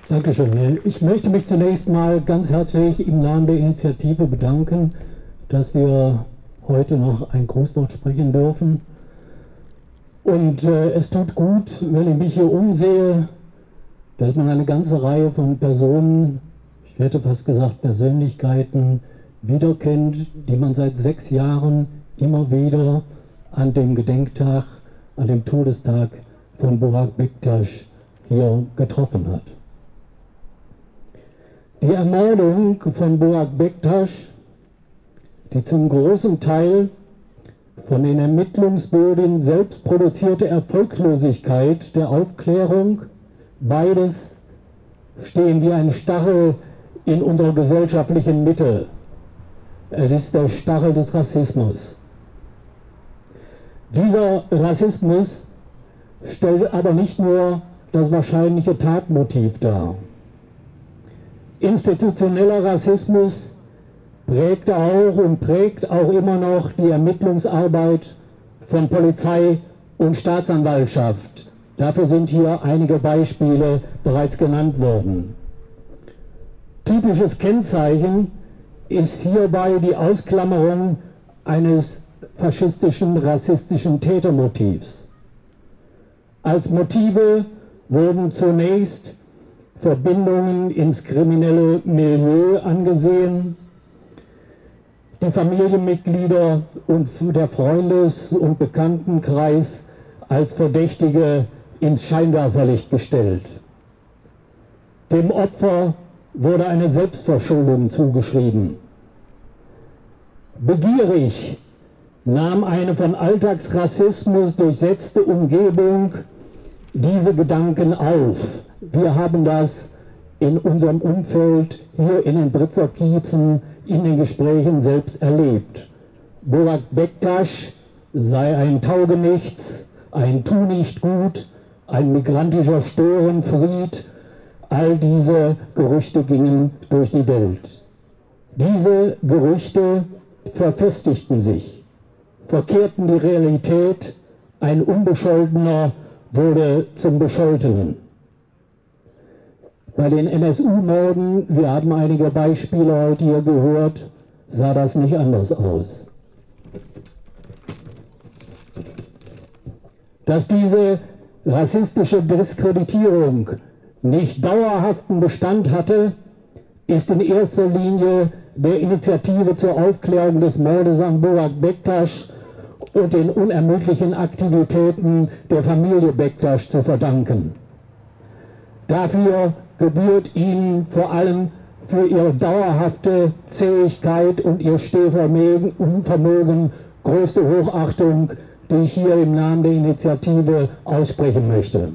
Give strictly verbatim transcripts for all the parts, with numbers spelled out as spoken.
Dankeschön. Ich möchte mich zunächst mal ganz herzlich im Namen der Initiative bedanken, dass wir heute noch ein Grußwort sprechen dürfen. Und äh, es tut gut, wenn ich mich hier umsehe, dass man eine ganze Reihe von Personen, ich hätte fast gesagt Persönlichkeiten, wiederkennt, die man seit sechs Jahren immer wieder an dem Gedenktag, an dem Todestag von Burak Bektaş hier getroffen hat. Die Ermordung von Burak Bektaş, die zum großen Teil von den Ermittlungsbehörden selbst produzierte Erfolglosigkeit der Aufklärung, beides stehen wie ein Stachel in unserer gesellschaftlichen Mitte. Es ist der Stachel des Rassismus. Dieser Rassismus stellt aber nicht nur das wahrscheinliche Tatmotiv dar. Institutioneller Rassismus prägte auch und prägt auch immer noch die Ermittlungsarbeit von Polizei und Staatsanwaltschaft. Dafür sind hier einige Beispiele bereits genannt worden. Typisches Kennzeichen ist hierbei die Ausklammerung eines faschistischen, rassistischen Tätermotivs. Als Motive wurden zunächst Verbindungen ins kriminelle Milieu angesehen, die Familienmitglieder und der Freundes- und Bekanntenkreis als Verdächtige ins Scheinwerferlicht gestellt. Dem Opfer wurde eine Selbstverschuldung zugeschrieben. Begierig nahm eine von Alltagsrassismus durchsetzte Umgebung diese Gedanken auf. Wir haben das in unserem Umfeld hier in den Britzer Kiezen in den Gesprächen selbst erlebt. Burak Bektaş sei ein Taugenichts, ein Tu-nicht-gut, ein migrantischer Störenfried. All diese Gerüchte gingen durch die Welt. Diese Gerüchte verfestigten sich, verkehrten die Realität, ein Unbescholtener wurde zum Bescholtenen. Bei den N S U-Morden, wir haben einige Beispiele heute hier gehört, sah das nicht anders aus. Dass diese rassistische Diskreditierung nicht dauerhaften Bestand hatte, ist in erster Linie der Initiative zur Aufklärung des Mordes an Burak Bektaş und den unermüdlichen Aktivitäten der Familie Bektaş zu verdanken. Dafür gebührt ihnen vor allem für ihre dauerhafte Zähigkeit und ihr Stehvermögen größte Hochachtung, die ich hier im Namen der Initiative aussprechen möchte.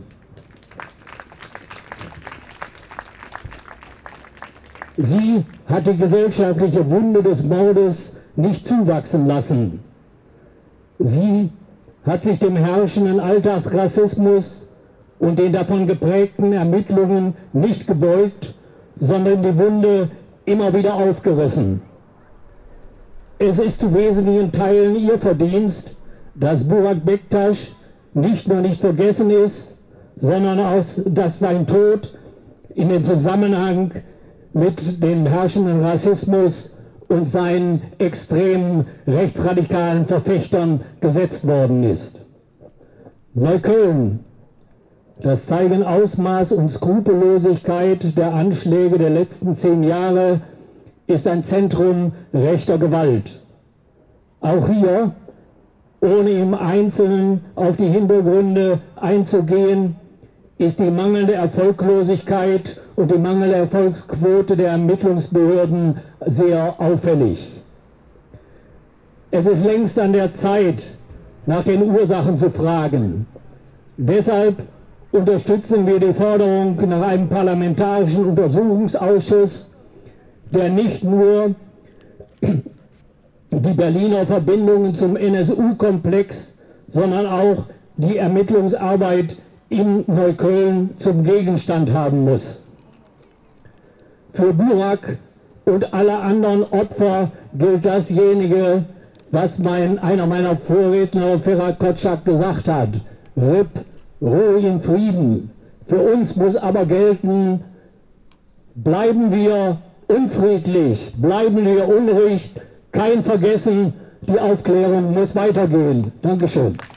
Sie hat die gesellschaftliche Wunde des Mordes nicht zuwachsen lassen. Sie hat sich dem herrschenden Alltagsrassismus und den davon geprägten Ermittlungen nicht gebeugt, sondern die Wunde immer wieder aufgerissen. Es ist zu wesentlichen Teilen ihr Verdienst, dass Burak Bektaş nicht nur nicht vergessen ist, sondern auch, dass sein Tod in den Zusammenhang mit dem herrschenden Rassismus und seinen extremen rechtsradikalen Verfechtern gesetzt worden ist. Neukölln, das zeigen Ausmaß und Skrupellosigkeit der Anschläge der letzten zehn Jahre, ist ein Zentrum rechter Gewalt. Auch hier, ohne im Einzelnen auf die Hintergründe einzugehen, ist die mangelnde Erfolglosigkeit und die mangelnde Erfolgsquote der Ermittlungsbehörden sehr auffällig. Es ist längst an der Zeit, nach den Ursachen zu fragen. Deshalb unterstützen wir die Forderung nach einem parlamentarischen Untersuchungsausschuss, der nicht nur die Berliner Verbindungen zum N S U-Komplex, sondern auch die Ermittlungsarbeit in Neukölln zum Gegenstand haben muss. Für Burak und alle anderen Opfer gilt dasjenige, was mein, einer meiner Vorredner, Ferhat Kotschak, gesagt hat. R I P, Ruhe in Frieden. Für uns muss aber gelten, Bleiben wir unfriedlich, bleiben wir unruhig, kein Vergessen, die Aufklärung muss weitergehen. Dankeschön.